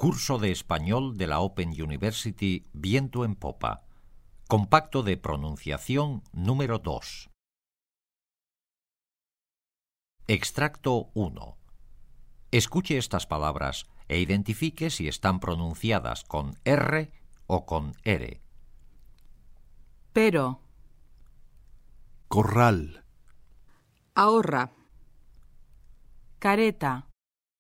Curso de Español de la Open University Viento en Popa. Compacto de pronunciación número 2. Extracto 1. Escuche estas palabras e identifique si están pronunciadas con R o con R. Pero, corral, ahorra, careta,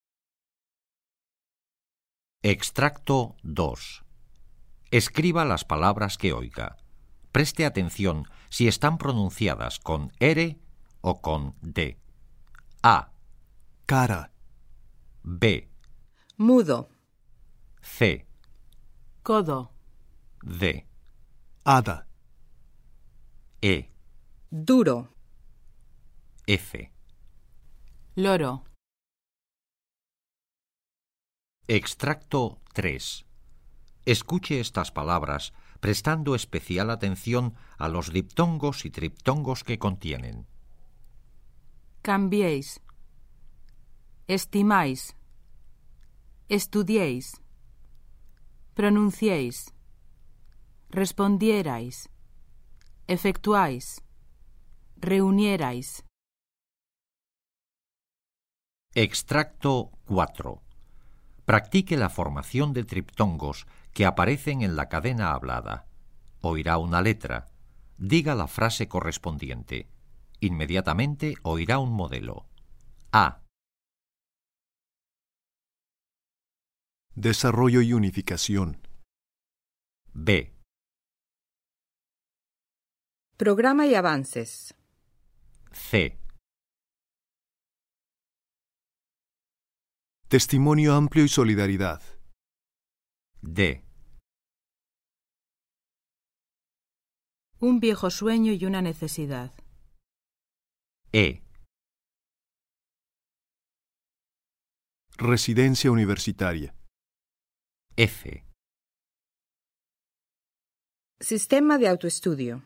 Extracto 2. Escriba las palabras que oiga. Preste atención si están pronunciadas con R o con D. A, cara, B, mudo, C, codo, D, hada, E, duro, F. loro, Extracto 3. Escuche estas palabras prestando especial atención a los diptongos y triptongos que contienen. cambiéis, estimáis, estudiéis, pronunciéis, respondierais, efectuáis, reunierais. Extracto 4. Practique la formación de triptongos que aparecen en la cadena hablada. Oirá una letra. Diga la frase correspondiente. Inmediatamente oirá un modelo. A, desarrollo y unificación, B, Programa y avances. C, testimonio amplio y solidaridad, D, Un viejo sueño y una necesidad. E, residencia universitaria, F. Sistema de autoestudio.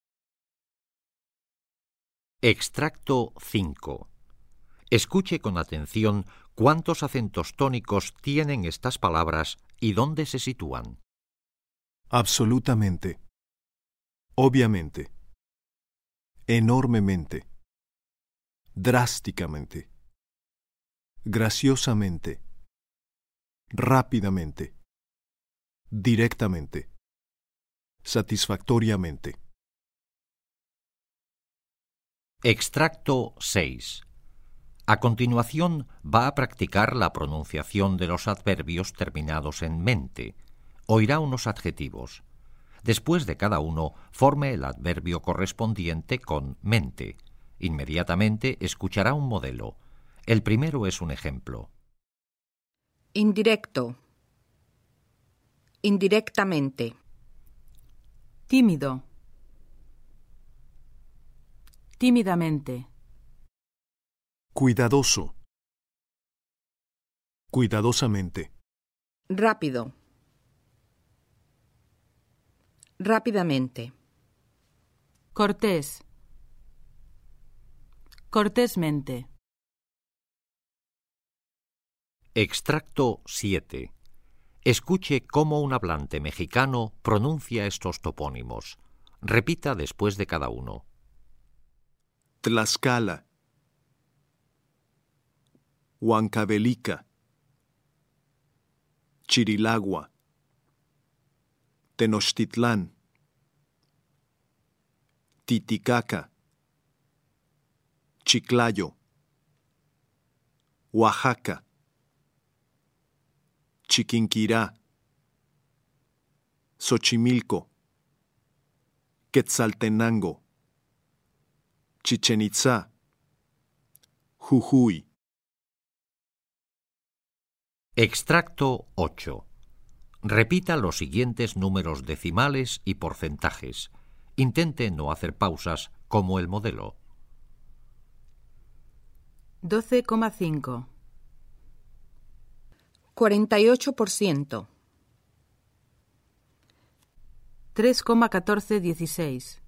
Extracto 5. Escuche con atención cuántos acentos tónicos tienen estas palabras y dónde se sitúan. absolutamente, obviamente, enormemente, drásticamente, graciosamente, rápidamente, directamente, satisfactoriamente. Extracto 6. A continuación va a practicar la pronunciación de los adverbios terminados en mente. Oirá unos adjetivos. Después de cada uno, forme el adverbio correspondiente con mente. Inmediatamente escuchará un modelo. El primero es un ejemplo. Indirecto. Indirectamente. Tímido. Tímidamente. Cuidadoso, cuidadosamente, Rápido. Rápidamente. Cortés. Cortésmente. Extracto 7. Escuche cómo un hablante mexicano pronuncia estos topónimos. Repita después de cada uno. Tlaxcala, Huancavelica, Chirilagua, Tenochtitlán, Titicaca, Chiclayo, Oaxaca, Chiquinquirá, Xochimilco, Quetzaltenango, Chichen Itzá, Jujuy. Extracto 8. Repita los siguientes números decimales y porcentajes. Intente no hacer pausas como el modelo. 12,5. 48%. 3,1416.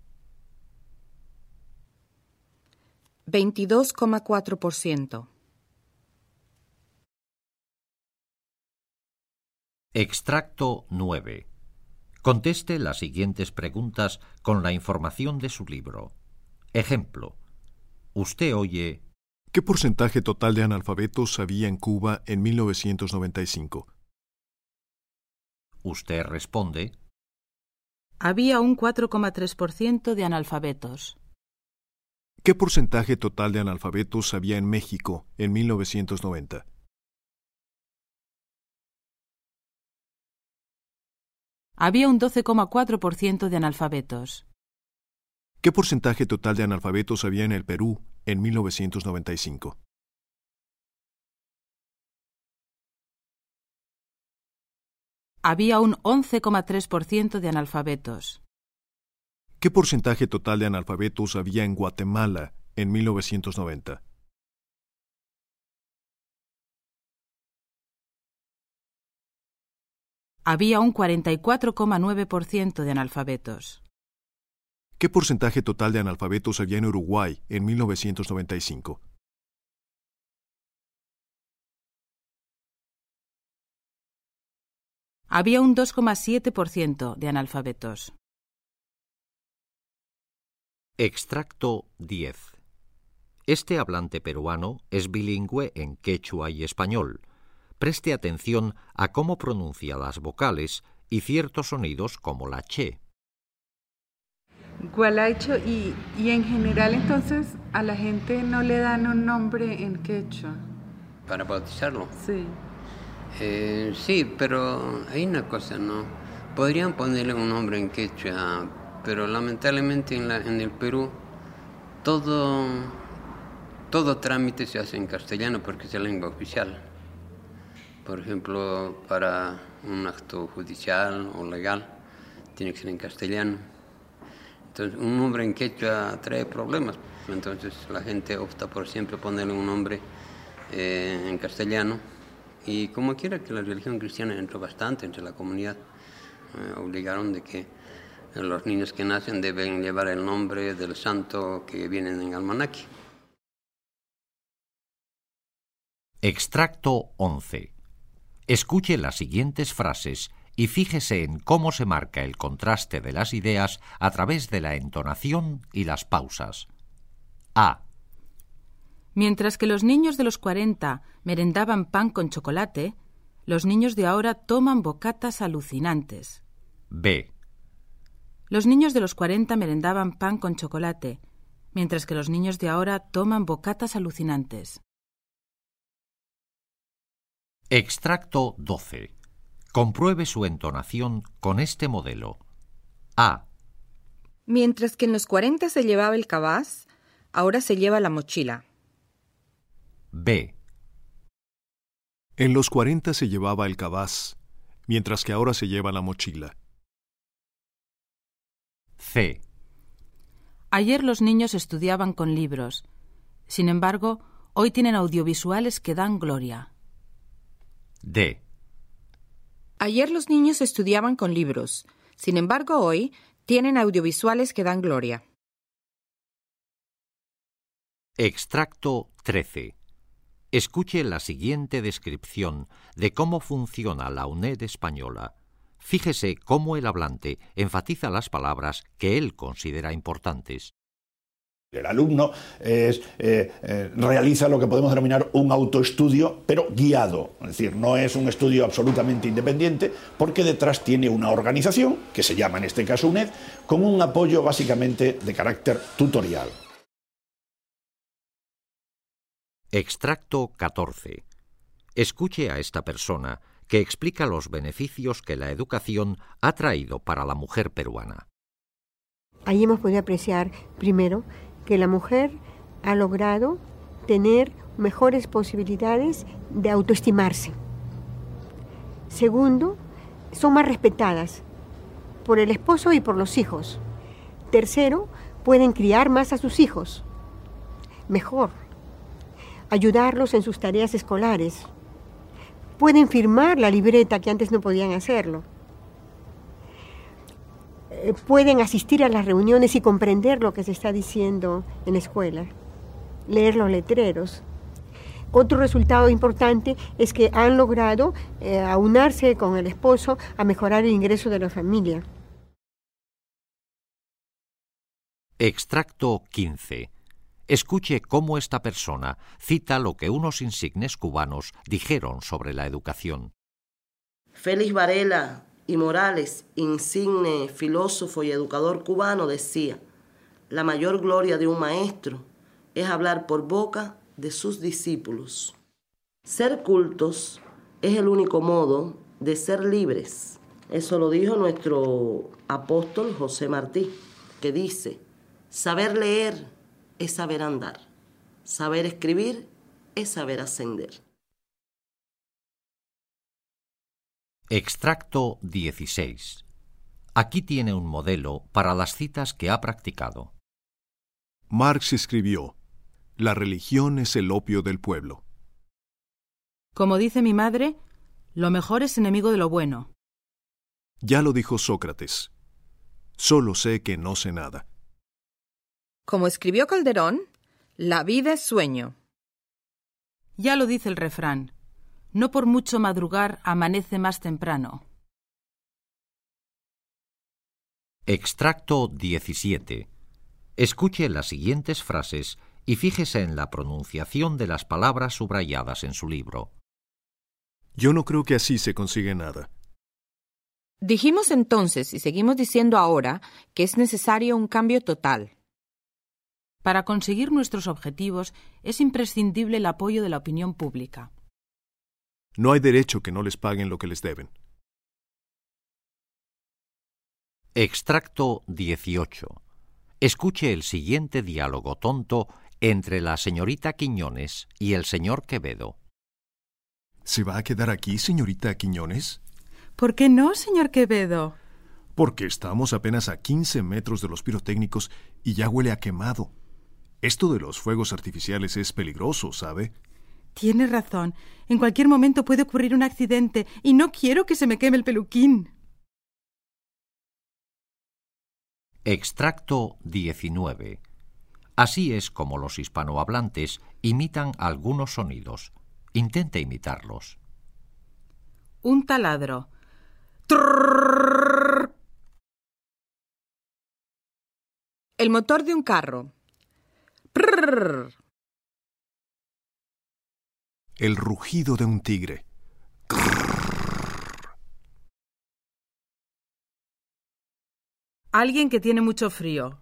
22,4%. Extracto 9. Conteste las siguientes preguntas con la información de su libro. Ejemplo. Usted oye: ¿Qué porcentaje total de analfabetos había en Cuba en 1995? Usted responde: Había un 4,3% de analfabetos. ¿Qué porcentaje total de analfabetos había en México en 1990? Había un 12,4% de analfabetos. ¿Qué porcentaje total de analfabetos había en el Perú en 1995? Había un 11,3% de analfabetos. ¿Qué porcentaje total de analfabetos había en Guatemala en 1990? Había un 44,9% de analfabetos. ¿Qué porcentaje total de analfabetos había en Uruguay en 1995? Había un 2,7% de analfabetos. Extracto 10. Este hablante peruano es bilingüe en quechua y español. Preste atención a cómo pronuncia las vocales y ciertos sonidos como la che. Gualaicho, y en general entonces a la gente no le dan un nombre en quechua. ¿Para bautizarlo? Sí. Sí, pero hay una cosa, ¿no? Podrían ponerle un nombre en quechua, pero lamentablemente en el Perú todo trámite se hace en castellano porque es la lengua oficial. Por ejemplo, para un acto judicial o legal tiene que ser en castellano. Entonces, un nombre en quechua trae problemas. Entonces, la gente opta por siempre ponerle un nombre en castellano. Y como quiera que la religión cristiana entró bastante entre la comunidad, obligaron de que los niños que nacen deben llevar el nombre del santo que viene en el almanaque. Extracto 11. Escuche las siguientes frases y fíjese en cómo se marca el contraste de las ideas a través de la entonación y las pausas. A. Mientras que los niños de los 40 merendaban pan con chocolate, los niños de ahora toman bocatas alucinantes. B. Los niños de los 40 merendaban pan con chocolate, mientras que los niños de ahora toman bocatas alucinantes. Extracto 12. Compruebe su entonación con este modelo. A. Mientras que en los 40 se llevaba el cabaz, ahora se lleva la mochila. B. En los 40 se llevaba el cabaz, mientras que ahora se lleva la mochila. C. Ayer los niños estudiaban con libros. Sin embargo, hoy tienen audiovisuales que dan gloria. D. Ayer los niños estudiaban con libros. Sin embargo, hoy tienen audiovisuales que dan gloria. Extracto 13. Escuche la siguiente descripción de cómo funciona la UNED española. Fíjese cómo el hablante enfatiza las palabras que él considera importantes. El alumno realiza lo que podemos denominar un autoestudio, pero guiado. Es decir, no es un estudio absolutamente independiente, porque detrás tiene una organización, que se llama en este caso UNED, con un apoyo básicamente de carácter tutorial. Extracto 14. Escuche a esta persona que explica los beneficios que la educación ha traído para la mujer peruana. Ahí hemos podido apreciar, primero, que la mujer ha logrado tener mejores posibilidades de autoestimarse. Segundo, son más respetadas por el esposo y por los hijos. Tercero, pueden criar más a sus hijos mejor, ayudarlos en sus tareas escolares. Pueden firmar la libreta que antes no podían hacerlo. Pueden asistir a las reuniones y comprender lo que se está diciendo en la escuela, leer los letreros. Otro resultado importante es que han logrado aunarse con el esposo a mejorar el ingreso de la familia. Extracto 15. Escuche cómo esta persona cita lo que unos insignes cubanos dijeron sobre la educación. Félix Varela y Morales, insigne filósofo y educador cubano, decía: la mayor gloria de un maestro es hablar por boca de sus discípulos. Ser cultos es el único modo de ser libres. Eso lo dijo nuestro apóstol José Martí, que dice: saber leer es saber andar, saber escribir es saber ascender. Extracto 16. Aquí tiene un modelo para las citas que ha practicado. Marx escribió: la religión es el opio del pueblo. Como dice mi madre, lo mejor es enemigo de lo bueno. Ya lo dijo Sócrates: solo sé que no sé nada. Como escribió Calderón, la vida es sueño. Ya lo dice el refrán: no por mucho madrugar amanece más temprano. Extracto 17. Escuche las siguientes frases y fíjese en la pronunciación de las palabras subrayadas en su libro. Yo no creo que así se consigue nada. Dijimos entonces, y seguimos diciendo ahora, que es necesario un cambio total. Para conseguir nuestros objetivos es imprescindible el apoyo de la opinión pública. No hay derecho que no les paguen lo que les deben. Extracto 18. Escuche el siguiente diálogo tonto entre la señorita Quiñones y el señor Quevedo. ¿Se va a quedar aquí, señorita Quiñones? ¿Por qué no, señor Quevedo? Porque estamos apenas a 15 metros de los pirotécnicos y ya huele a quemado. Esto de los fuegos artificiales es peligroso, ¿sabe? Tiene razón. En cualquier momento puede ocurrir un accidente y no quiero que se me queme el peluquín. Extracto 19. Así es como los hispanohablantes imitan algunos sonidos. Intente imitarlos. Un taladro. Trrrr. El motor de un carro. Prrr. El rugido de un tigre. Alguien que tiene mucho frío.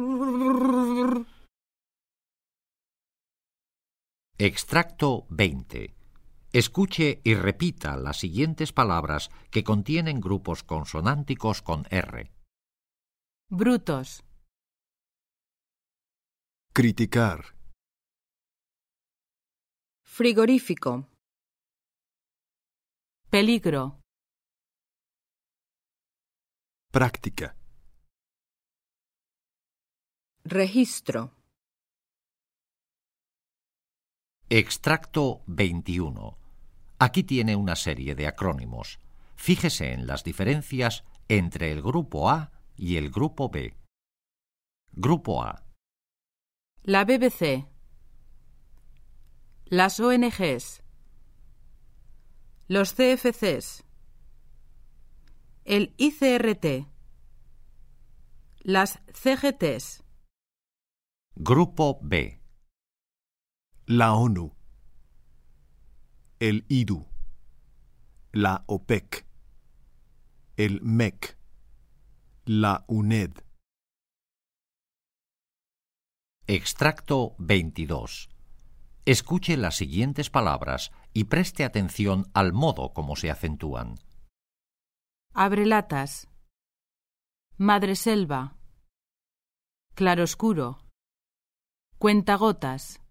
Extracto 20. Escuche y repita las siguientes palabras que contienen grupos consonánticos con R. Brutos. Criticar. Frigorífico. Peligro. Práctica. Registro. Extracto 21. Aquí tiene una serie de acrónimos. Fíjese en las diferencias entre el grupo A y el grupo B. Grupo A. La BBC. Las ONGs. Los CFCs. El ICRT. Las CGTs. Grupo B. La ONU. El IDU. La OPEC. El MEC. La UNED. Extracto 22. Escuche las siguientes palabras y preste atención al modo como se acentúan. Abrelatas. Madreselva. Claroscuro. Cuentagotas.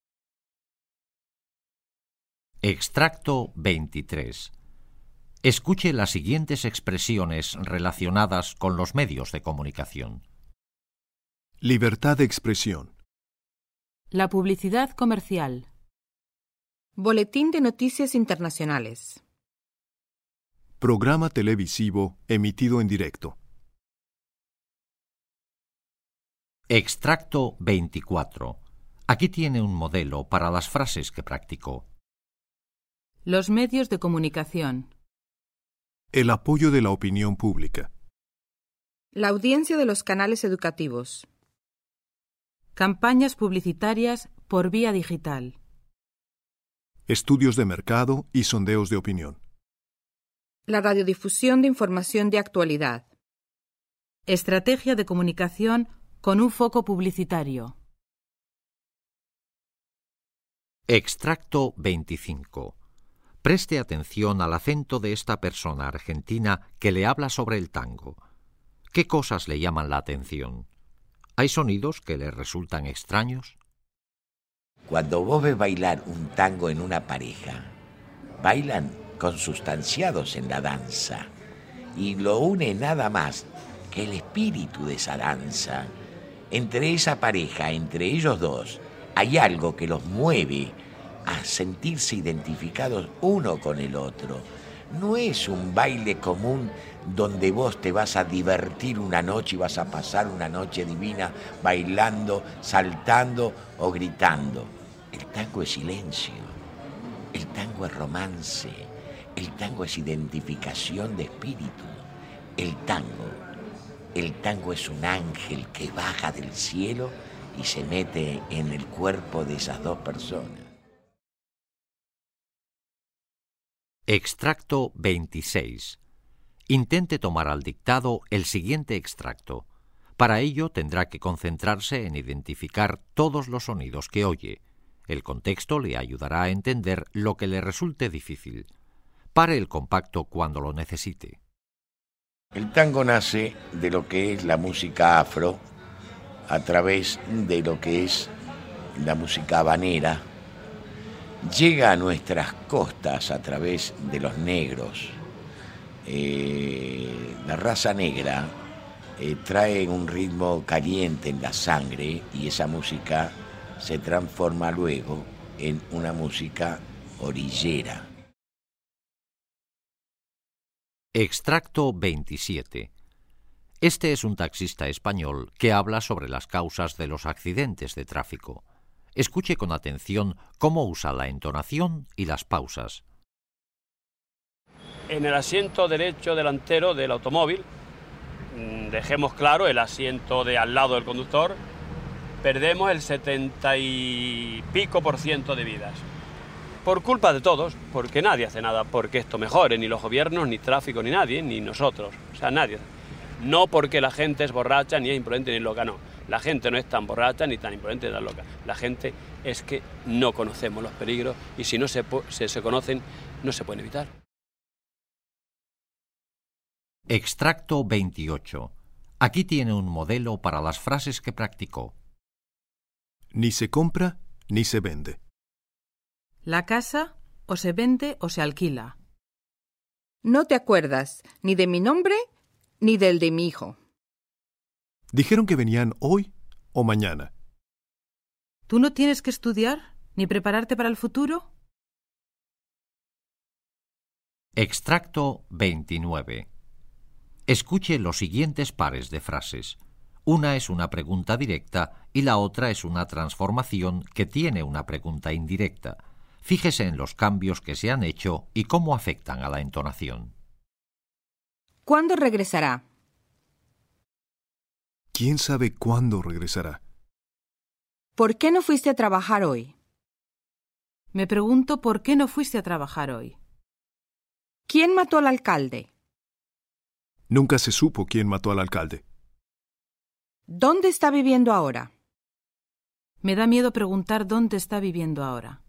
Extracto 23. Escuche las siguientes expresiones relacionadas con los medios de comunicación. Libertad de expresión. La publicidad comercial. Boletín de Noticias Internacionales. Programa televisivo emitido en directo. Extracto 24. Aquí tiene un modelo para las frases que practicó. Los medios de comunicación. El apoyo de la opinión pública. La audiencia de los canales educativos. Campañas publicitarias por vía digital. Estudios de mercado y sondeos de opinión. La radiodifusión de información de actualidad. Estrategia de comunicación con un foco publicitario. Extracto 25. Preste atención al acento de esta persona argentina que le habla sobre el tango. ¿Qué cosas le llaman la atención? ¿Hay sonidos que le resultan extraños? Cuando vos ves bailar un tango en una pareja, bailan consustanciados en la danza y lo une nada más que el espíritu de esa danza. Entre esa pareja, entre ellos dos, hay algo que los mueve a sentirse identificados uno con el otro. No es un baile común donde vos te vas a divertir una noche y vas a pasar una noche divina bailando, saltando o gritando. El tango es silencio, el tango es romance, el tango es identificación de espíritu. El tango es un ángel que baja del cielo y se mete en el cuerpo de esas dos personas. Extracto 26. Intente tomar al dictado el siguiente extracto. Para ello tendrá que concentrarse en identificar todos los sonidos que oye. El contexto le ayudará a entender lo que le resulte difícil. Pare el compacto cuando lo necesite. El tango nace de lo que es la música afro, a través de lo que es la música habanera. Llega a nuestras costas a través de los negros. La raza negra trae un ritmo caliente en la sangre y esa música se transforma luego en una música orillera. Extracto 27. Este es un taxista español que habla sobre las causas de los accidentes de tráfico. Escuche con atención cómo usa la entonación y las pausas. En el asiento derecho delantero del automóvil, dejemos claro el asiento de al lado del conductor, perdemos el 70 y pico % de vidas. Por culpa de todos, porque nadie hace nada porque esto mejore, ni los gobiernos, ni tráfico, ni nadie, ni nosotros, o sea, nadie. No porque la gente es borracha, ni es imprudente, ni loca, no. La gente no es tan borracha, ni tan imprudente, ni tan loca. La gente es que no conocemos los peligros y si no se conocen, no se pueden evitar. Extracto 28. Aquí tiene un modelo para las frases que practicó. Ni se compra ni se vende. La casa o se vende o se alquila. No te acuerdas ni de mi nombre ni del de mi hijo. Dijeron que venían hoy o mañana. ¿Tú no tienes que estudiar ni prepararte para el futuro? Extracto 29. Escuche los siguientes pares de frases. Una es una pregunta directa y la otra es una transformación que tiene una pregunta indirecta. Fíjese en los cambios que se han hecho y cómo afectan a la entonación. ¿Cuándo regresará? ¿Quién sabe cuándo regresará? ¿Por qué no fuiste a trabajar hoy? Me pregunto por qué no fuiste a trabajar hoy. ¿Quién mató al alcalde? Nunca se supo quién mató al alcalde. ¿Dónde está viviendo ahora? Me da miedo preguntar dónde está viviendo ahora.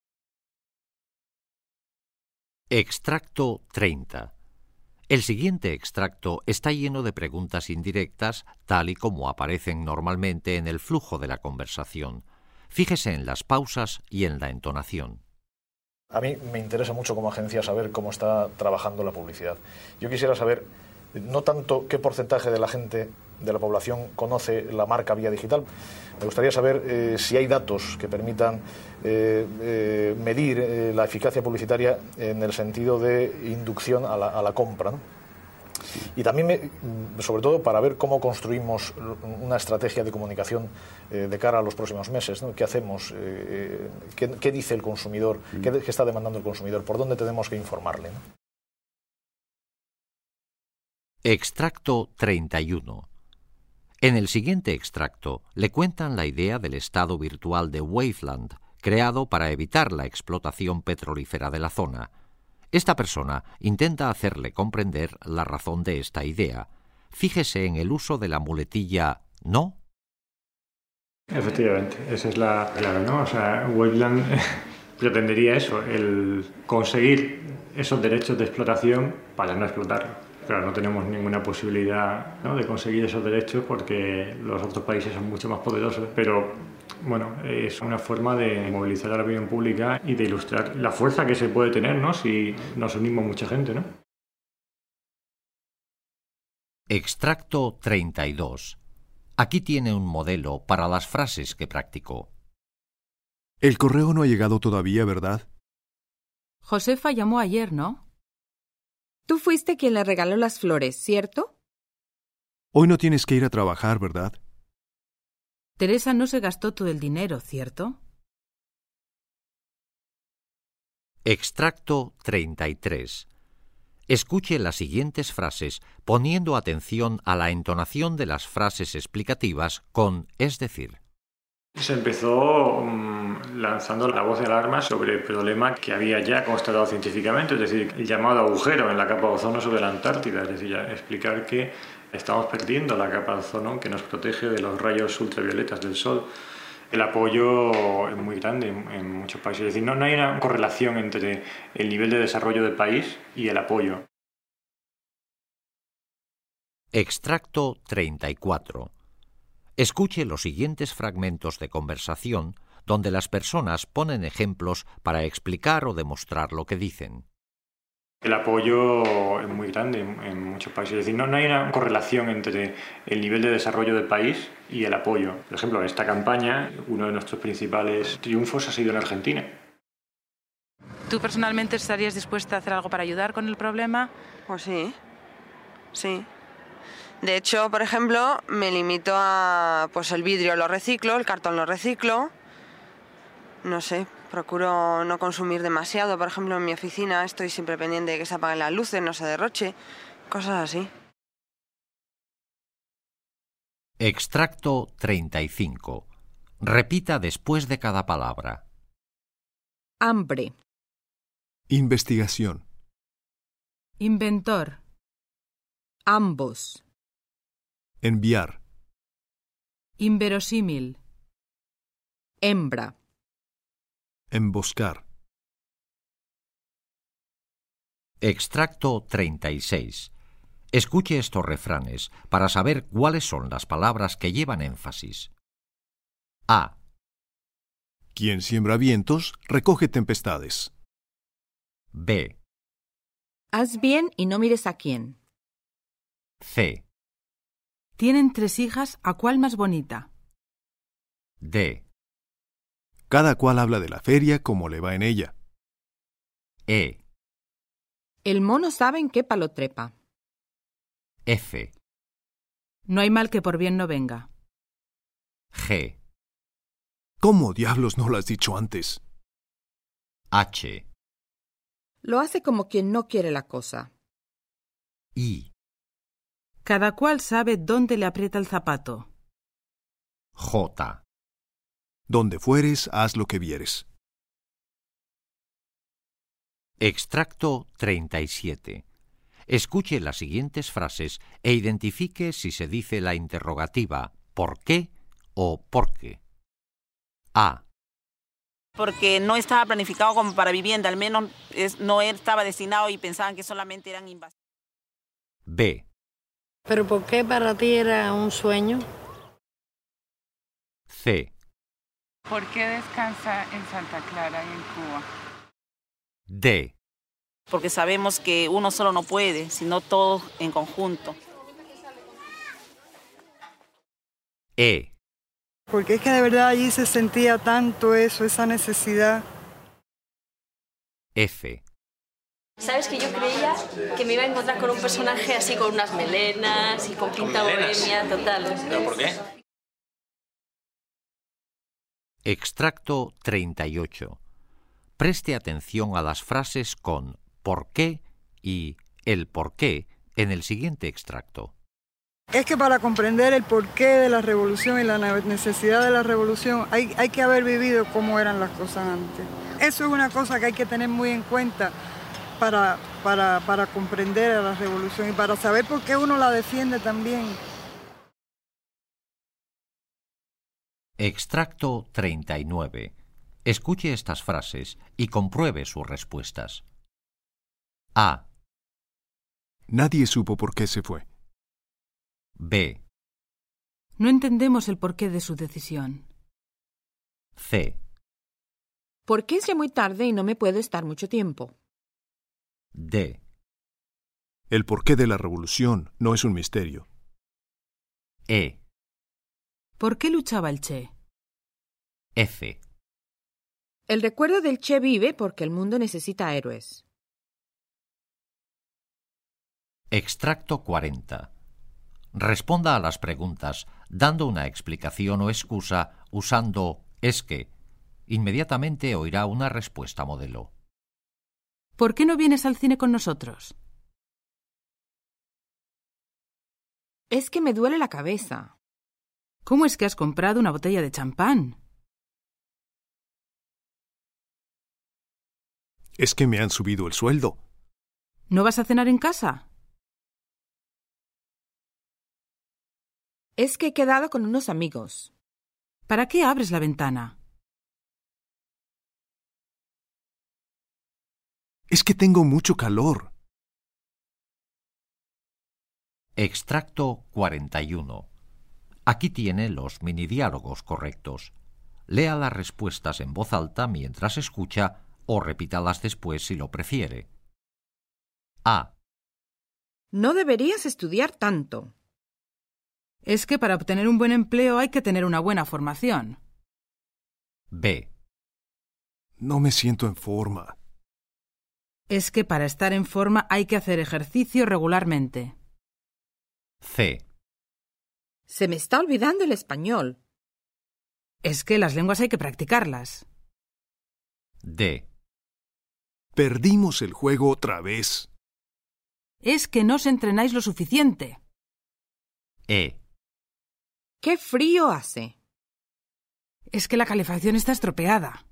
Extracto 30. El siguiente extracto está lleno de preguntas indirectas, tal y como aparecen normalmente en el flujo de la conversación. Fíjese en las pausas y en la entonación. A mí me interesa mucho como agencia saber cómo está trabajando la publicidad. Yo quisiera saber no tanto qué porcentaje de la gente, de la población, conoce la marca vía digital. Me gustaría saber si hay datos que permitan medir la eficacia publicitaria en el sentido de inducción a la compra, ¿no? Y también, sobre todo, para ver cómo construimos una estrategia de comunicación de cara a los próximos meses, ¿no? ¿Qué hacemos? ¿Qué dice el consumidor? ¿Qué está demandando el consumidor? ¿Por dónde tenemos que informarle, ¿no? Extracto 31. En el siguiente extracto le cuentan la idea del estado virtual de Waveland, creado para evitar la explotación petrolífera de la zona. Esta persona intenta hacerle comprender la razón de esta idea. Fíjese en el uso de la muletilla ¿no? Efectivamente, esa es la clave, ¿no? O sea, Waveland pretendería eso, el conseguir esos derechos de explotación para no explotarlo. Claro, no tenemos ninguna posibilidad, ¿no?, de conseguir esos derechos porque los otros países son mucho más poderosos, pero bueno, es una forma de movilizar a la opinión pública y de ilustrar la fuerza que se puede tener, ¿no?, si nos unimos mucha gente, ¿no? Extracto 32. Aquí tiene un modelo para las frases que practicó. El correo no ha llegado todavía, ¿verdad? Josefa llamó ayer, ¿no? Tú fuiste quien le regaló las flores, ¿cierto? Hoy no tienes que ir a trabajar, ¿verdad? Teresa no se gastó todo el dinero, ¿cierto? Extracto 33. Escuche las siguientes frases poniendo atención a la entonación de las frases explicativas con es decir. Se empezó lanzando la voz de alarma sobre el problema que había ya constatado científicamente, es decir, el llamado agujero en la capa de ozono sobre la Antártida, es decir, ya explicar que estamos perdiendo la capa de ozono que nos protege de los rayos ultravioletas del sol. El apoyo es muy grande en muchos países, es decir, no hay una correlación entre el nivel de desarrollo del país y el apoyo. Extracto 34. Escuche los siguientes fragmentos de conversación donde las personas ponen ejemplos para explicar o demostrar lo que dicen. El apoyo es muy grande en muchos países, es decir, no hay una correlación entre el nivel de desarrollo del país y el apoyo. Por ejemplo, en esta campaña, uno de nuestros principales triunfos ha sido en Argentina. ¿Tú personalmente estarías dispuesta a hacer algo para ayudar con el problema? Pues sí, sí. De hecho, por ejemplo, me limito a, pues el vidrio lo reciclo, el cartón lo reciclo. No sé, procuro no consumir demasiado. Por ejemplo, en mi oficina estoy siempre pendiente de que se apaguen las luces, no se derroche, cosas así. Extracto 35. Repita después de cada palabra. Hambre. Investigación. Inventor. Ambos. Enviar. Inverosímil. Hembra. Emboscar. Extracto 36. Escuche estos refranes para saber cuáles son las palabras que llevan énfasis. A. Quien siembra vientos, recoge tempestades. B. Haz bien y no mires a quién. C. Tienen 3 hijas, ¿a cuál más bonita? D. Cada cual habla de la feria como le va en ella. E. El mono sabe en qué palo trepa. F. No hay mal que por bien no venga. G. ¿Cómo diablos no lo has dicho antes? H. Lo hace como quien no quiere la cosa. I. Cada cual sabe dónde le aprieta el zapato. J. Donde fueres, haz lo que vieres. Extracto 37. Escuche las siguientes frases e identifique si se dice la interrogativa ¿por qué? O ¿por qué? A. Porque no estaba planificado como para vivienda, al menos no estaba destinado y pensaban que solamente eran invasores. B. ¿Pero por qué para ti era un sueño? C. ¿Por qué descansa en Santa Clara y en Cuba? D. Porque sabemos que uno solo no puede, sino todos en conjunto. E. Porque es que de verdad allí se sentía tanto eso, esa necesidad. F. Sabes que yo creía que me iba a encontrar con un personaje así con unas melenas y con pinta bohemia total. ¿Pero por qué? Extracto 38. Preste atención a las frases con ¿por qué? Y el por qué en el siguiente extracto. Es que para comprender el porqué de la revolución y la necesidad de la revolución hay que haber vivido cómo eran las cosas antes. Eso es una cosa que hay que tener muy en cuenta para comprender a la revolución y para saber por qué uno la defiende también. Extracto 39. Escuche estas frases y compruebe sus respuestas. A. Nadie supo por qué se fue. B. No entendemos el porqué de su decisión. C. ¿Por qué es ya muy tarde y no me puedo estar mucho tiempo? D. El porqué de la revolución no es un misterio. E. ¿Por qué luchaba el Che? F. El recuerdo del Che vive porque el mundo necesita héroes. Extracto 40. Responda a las preguntas dando una explicación o excusa usando es que. Inmediatamente oirá una respuesta modelo. ¿Por qué no vienes al cine con nosotros? Es que me duele la cabeza. ¿Cómo es que has comprado una botella de champán? Es que me han subido el sueldo. ¿No vas a cenar en casa? Es que he quedado con unos amigos. ¿Para qué abres la ventana? Es que tengo mucho calor. Extracto 41. Aquí tiene los minidiálogos correctos. Lea las respuestas en voz alta mientras escucha o repítalas después si lo prefiere. A. No deberías estudiar tanto. Es que para obtener un buen empleo hay que tener una buena formación. B. No me siento en forma. Es que para estar en forma hay que hacer ejercicio regularmente. C. Se me está olvidando el español. Es que las lenguas hay que practicarlas. D. Perdimos el juego otra vez. Es que no os entrenáis lo suficiente. E. ¡Qué frío hace! Es que la calefacción está estropeada.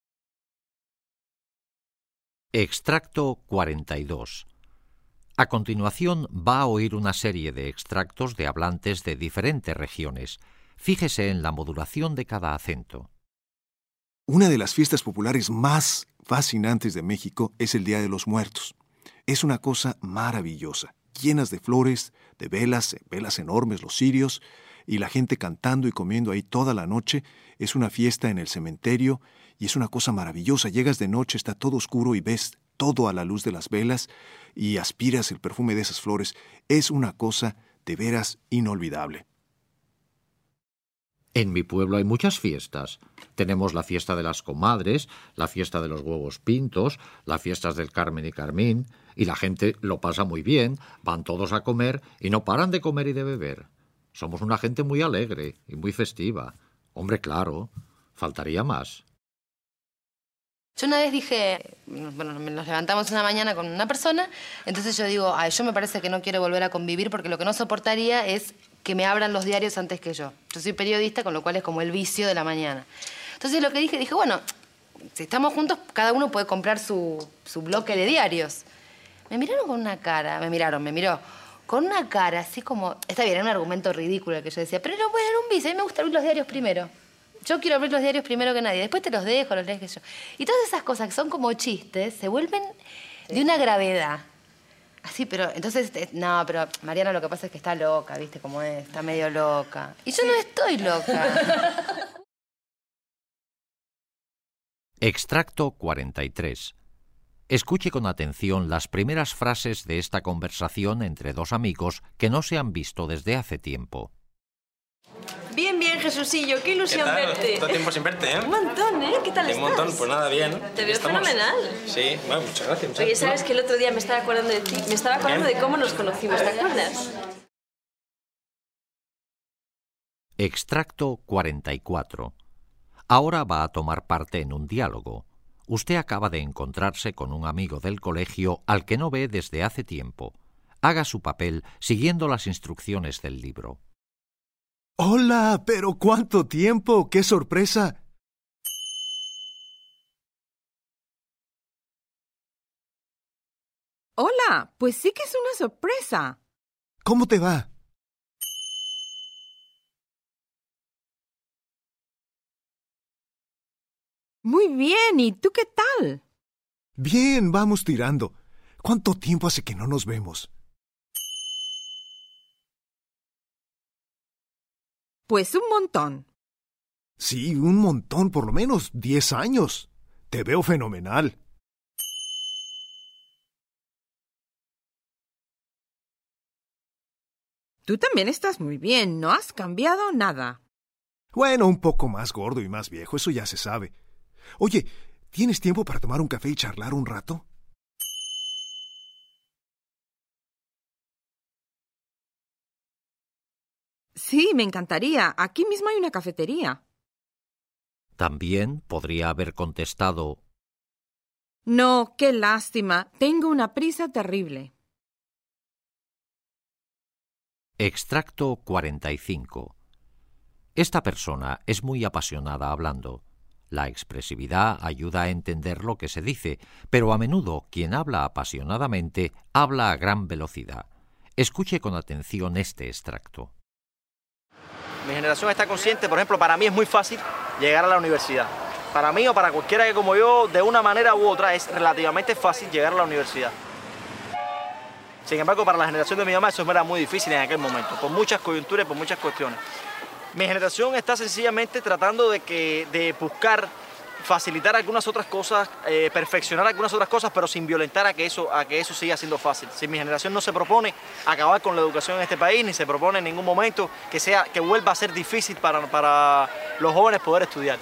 Extracto 42. A continuación va a oír una serie de extractos de hablantes de diferentes regiones. Fíjese en la modulación de cada acento. Una de las fiestas populares más fascinantes de México es el Día de los Muertos. Es una cosa maravillosa, llenas de flores, de velas enormes, los cirios, y la gente cantando y comiendo ahí toda la noche. Es una fiesta en el cementerio y es una cosa maravillosa. Llegas de noche, está todo oscuro y ves todo a la luz de las velas y aspiras el perfume de esas flores. Es una cosa de veras inolvidable. En mi pueblo hay muchas fiestas. Tenemos la fiesta de las comadres, la fiesta de los huevos pintos, las fiestas del Carmen y Carmín, y la gente lo pasa muy bien, van todos a comer y no paran de comer y de beber. Somos una gente muy alegre y muy festiva. Hombre, claro, faltaría más. Yo una vez dije, bueno, nos levantamos una mañana con una persona, entonces yo digo, yo me parece que no quiero volver a convivir porque lo que no soportaría es que me abran los diarios antes que yo. Yo soy periodista, con lo cual es como el vicio de la mañana. Entonces lo que dije, bueno, si estamos juntos, cada uno puede comprar su bloque de diarios. Me miró con una cara así como, está bien, era un argumento ridículo el que yo decía, pero no, bueno, era un vicio, a mí me gusta abrir los diarios primero. Yo quiero abrir los diarios primero que nadie, después te los dejo, los lees que yo. Y todas esas cosas que son como chistes se vuelven de una gravedad. Así, pero entonces, no, pero Mariana lo que pasa es que está loca, ¿viste cómo es? Está medio loca. Y yo no estoy loca. Extracto 43. Escuche con atención las primeras frases de esta conversación entre dos amigos que no se han visto desde hace tiempo. Bien, bien, Jesucillo, qué ilusión verte. Todo tiempo sin verte, ¿eh? Un montón, ¿eh? ¿Qué tal estás? Un montón, pues nada, bien. Te veo fenomenal. Sí, bueno, muchas gracias. Oye, ¿sabes que el otro día me estaba acordando de ti? Me estaba acordando de cómo nos conocimos, ¿te acuerdas? Extracto 44. Ahora va a tomar parte en un diálogo. Usted acaba de encontrarse con un amigo del colegio al que no ve desde hace tiempo. Haga su papel siguiendo las instrucciones del libro. ¡Hola! ¡Pero cuánto tiempo! ¡Qué sorpresa! Hola, pues sí que es una sorpresa. ¿Cómo te va? Muy bien, ¿y tú qué tal? Bien, vamos tirando. ¿Cuánto tiempo hace que no nos vemos? Pues un montón. Sí, un montón, por lo menos 10 años. Te veo fenomenal. Tú también estás muy bien, no has cambiado nada. Bueno, un poco más gordo y más viejo, eso ya se sabe. Oye, ¿tienes tiempo para tomar un café y charlar un rato? Sí, me encantaría. Aquí mismo hay una cafetería. También podría haber contestado: No, qué lástima. Tengo una prisa terrible. Extracto 45. Esta persona es muy apasionada hablando. La expresividad ayuda a entender lo que se dice, pero a menudo quien habla apasionadamente habla a gran velocidad. Escuche con atención este extracto. Mi generación está consciente, por ejemplo, para mí es muy fácil llegar a la universidad. Para mí o para cualquiera que como yo, de una manera u otra, es relativamente fácil llegar a la universidad. Sin embargo, para la generación de mi mamá eso era muy difícil en aquel momento, por muchas coyunturas, por muchas cuestiones. Mi generación está sencillamente tratando de buscar facilitar algunas otras cosas, perfeccionar algunas otras cosas, pero sin violentar a que eso siga siendo fácil. Si mi generación no se propone acabar con la educación en este país, ni se propone en ningún momento que vuelva a ser difícil para los jóvenes poder estudiar.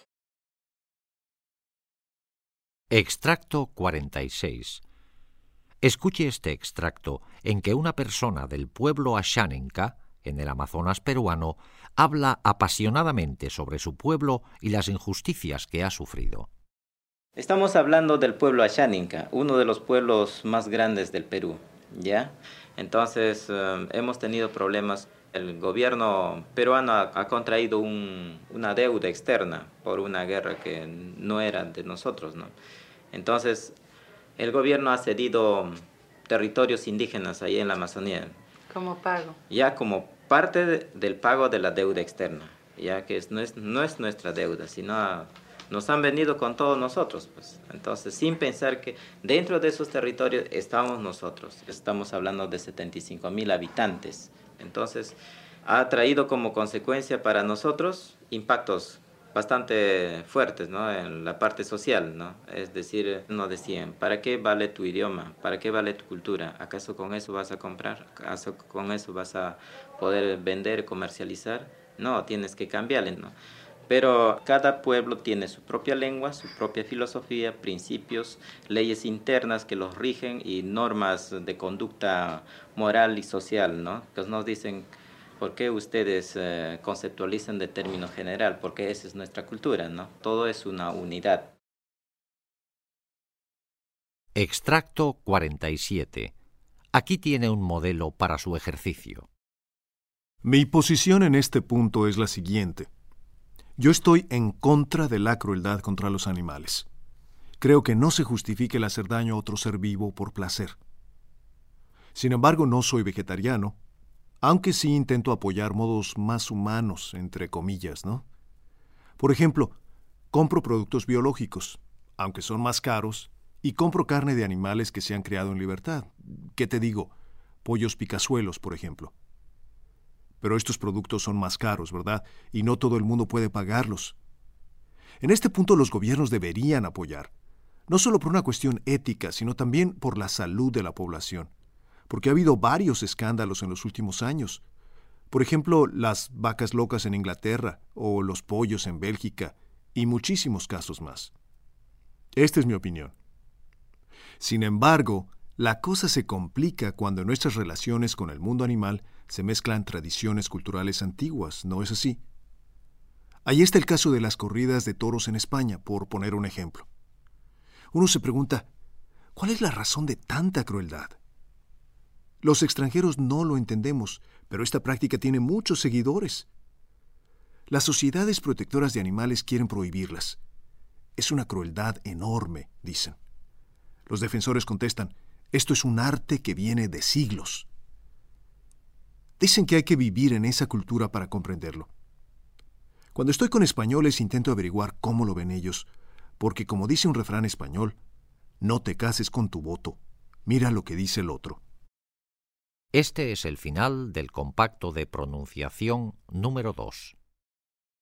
Extracto 46. Escuche este extracto en que una persona del pueblo Ashaninka, en el Amazonas peruano, habla apasionadamente sobre su pueblo y las injusticias que ha sufrido. Estamos hablando del pueblo Ashaninka, uno de los pueblos más grandes del Perú, ¿ya? Entonces, hemos tenido problemas. El gobierno peruano ha contraído una deuda externa por una guerra que no era de nosotros, ¿no? Entonces, el gobierno ha cedido territorios indígenas ahí en la Amazonía. Como pago. Ya como parte del pago de la deuda externa, ya que no es nuestra deuda, sino nos han venido con todos nosotros, pues. Entonces, sin pensar que dentro de esos territorios estamos nosotros. Estamos hablando de 75,000 habitantes. Entonces, ha traído como consecuencia para nosotros impactos bastante fuertes, ¿no? En la parte social, ¿no? Es decir, nos decían, ¿para qué vale tu idioma? ¿Para qué vale tu cultura? ¿Acaso con eso vas a comprar? ¿Acaso con eso vas a poder vender, comercializar? No, tienes que cambiarle, ¿no? Pero cada pueblo tiene su propia lengua, su propia filosofía, principios, leyes internas que los rigen y normas de conducta moral y social, ¿no? Que nos dicen, ¿por qué ustedes conceptualizan de término general? Porque esa es nuestra cultura, ¿no? Todo es una unidad. Extracto 47. Aquí tiene un modelo para su ejercicio. Mi posición en este punto es la siguiente. Yo estoy en contra de la crueldad contra los animales. Creo que no se justifique el hacer daño a otro ser vivo por placer. Sin embargo, no soy vegetariano, aunque sí intento apoyar modos más humanos, entre comillas, ¿no? Por ejemplo, compro productos biológicos, aunque son más caros, y compro carne de animales que se han criado en libertad. ¿Qué te digo? Pollos picazuelos, por ejemplo. Pero estos productos son más caros, ¿verdad? Y no todo el mundo puede pagarlos. En este punto los gobiernos deberían apoyar, no solo por una cuestión ética, sino también por la salud de la población, porque ha habido varios escándalos en los últimos años. Por ejemplo, las vacas locas en Inglaterra o los pollos en Bélgica y muchísimos casos más. Esta es mi opinión. Sin embargo, la cosa se complica cuando en nuestras relaciones con el mundo animal se mezclan tradiciones culturales antiguas, ¿no es así? Ahí está el caso de las corridas de toros en España, por poner un ejemplo. Uno se pregunta, ¿cuál es la razón de tanta crueldad? Los extranjeros no lo entendemos, pero esta práctica tiene muchos seguidores. Las sociedades protectoras de animales quieren prohibirlas. Es una crueldad enorme, dicen. Los defensores contestan, esto es un arte que viene de siglos. Dicen que hay que vivir en esa cultura para comprenderlo. Cuando estoy con españoles intento averiguar cómo lo ven ellos, porque como dice un refrán español, no te cases con tu voto, mira lo que dice el otro. Este es el final del compacto de pronunciación número 2.